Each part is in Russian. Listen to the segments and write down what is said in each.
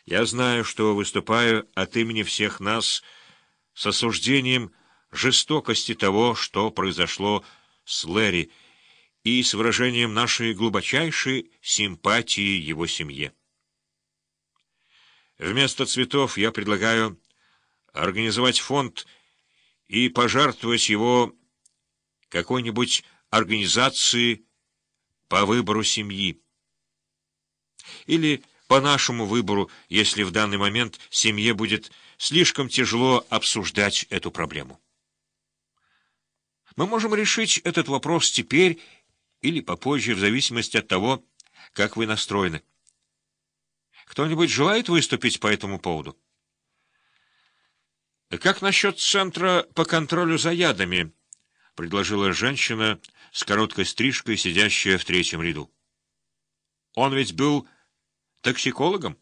Я знаю, что выступаю от имени всех нас с осуждением жестокости того, что произошло с Лэри, и с выражением нашей глубочайшей симпатии его семье. Вместо цветов я предлагаю организовать фонд и пожертвовать его какой-нибудь организации по выбору семьи. Или по нашему выбору, если в данный момент семье будет слишком тяжело обсуждать эту проблему. Мы можем решить этот вопрос теперь или попозже, в зависимости от того, как вы настроены. Кто-нибудь желает выступить по этому поводу? «Как насчет Центра по контролю за ядами?» — предложила женщина с короткой стрижкой, сидящая в третьем ряду. «Он ведь был токсикологом?»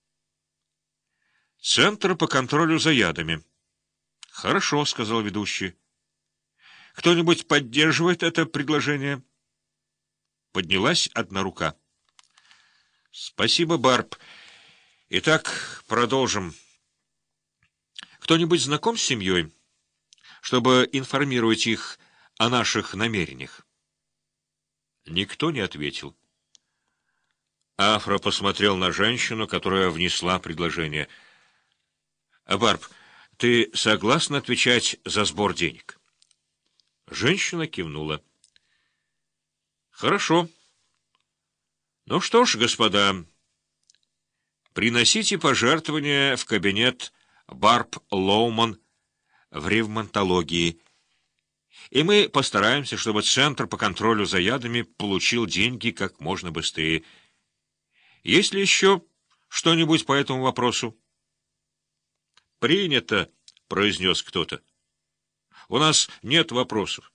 «Центр по контролю за ядами». «Хорошо», — сказал ведущий. «Кто-нибудь поддерживает это предложение?» Поднялась одна рука. «Спасибо, Барб. Итак, продолжим. Кто-нибудь знаком с семьей, чтобы информировать их о наших намерениях?» Никто не ответил. Афра посмотрел на женщину, которая внесла предложение. «Барб, ты согласна отвечать за сбор денег?» Женщина кивнула. «Хорошо. Ну что ж, господа, приносите пожертвования в кабинет Барб Лоуман в ревматологии, и мы постараемся, чтобы Центр по контролю за ядами получил деньги как можно быстрее. Есть ли еще что-нибудь по этому вопросу?» «Принято», — произнес кто-то. «У нас нет вопросов».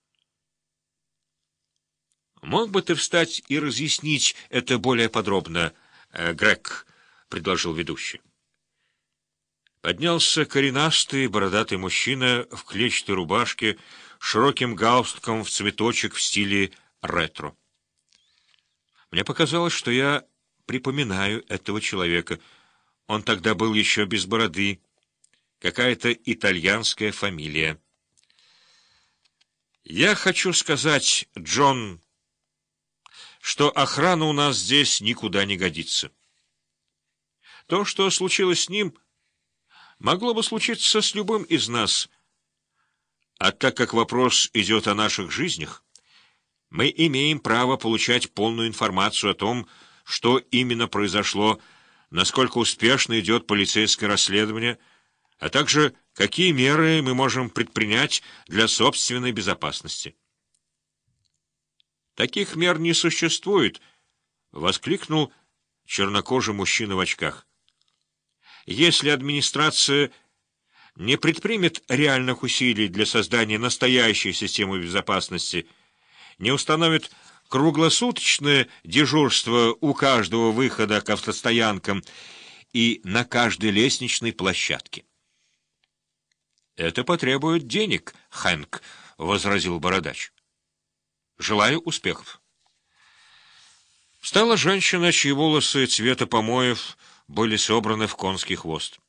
«Мог бы ты встать и разъяснить это более подробно, Грег?» — предложил ведущий. Поднялся коренастый бородатый мужчина в клетчатой рубашке, широким галстуком в цветочек в стиле ретро. Мне показалось, что я припоминаю этого человека. Он тогда был еще без бороды. Какая-то итальянская фамилия. «Я хочу сказать, Джон, что охрана у нас здесь никуда не годится. То, что случилось с ним, могло бы случиться с любым из нас. А так как вопрос идет о наших жизнях, мы имеем право получать полную информацию о том, что именно произошло, насколько успешно идет полицейское расследование, а также какие меры мы можем предпринять для собственной безопасности». «Таких мер не существует», — воскликнул чернокожий мужчина в очках. «Если администрация не предпримет реальных усилий для создания настоящей системы безопасности, не установит круглосуточное дежурство у каждого выхода к автостоянкам и на каждой лестничной площадке». «Это потребует денег, Хэнк», — возразил бородач. «Желаю успехов». Встала женщина, чьи волосы цвета помоев были собраны в конский хвост.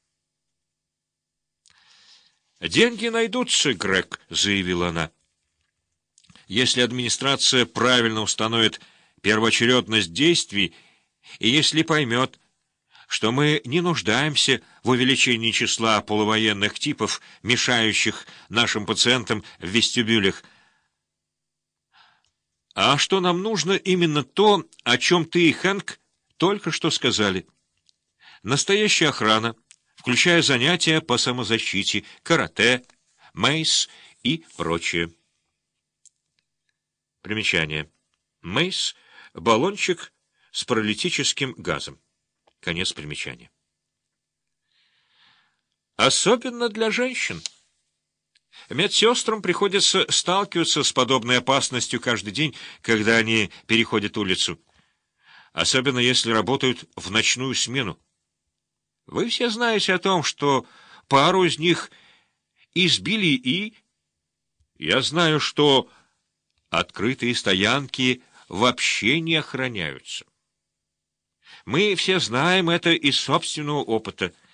«Деньги найдутся, Грег», — заявила она. «Если администрация правильно установит первоочередность действий и если поймет, что мы не нуждаемся в увеличении числа полувоенных типов, мешающих нашим пациентам в вестибюлях, а что нам нужно именно то, о чем ты и Хэнк только что сказали. Настоящая охрана, включая занятия по самозащите, карате, мейс и прочее». Примечание. Мейс — баллончик с паралитическим газом. Конец примечания. Особенно для женщин. Медсестрам приходится сталкиваться с подобной опасностью каждый день, когда они переходят улицу, особенно если работают в ночную смену. Вы все знаете о том, что пару из них избили и... Я знаю, что открытые стоянки вообще не охраняются. Мы все знаем это из собственного опыта.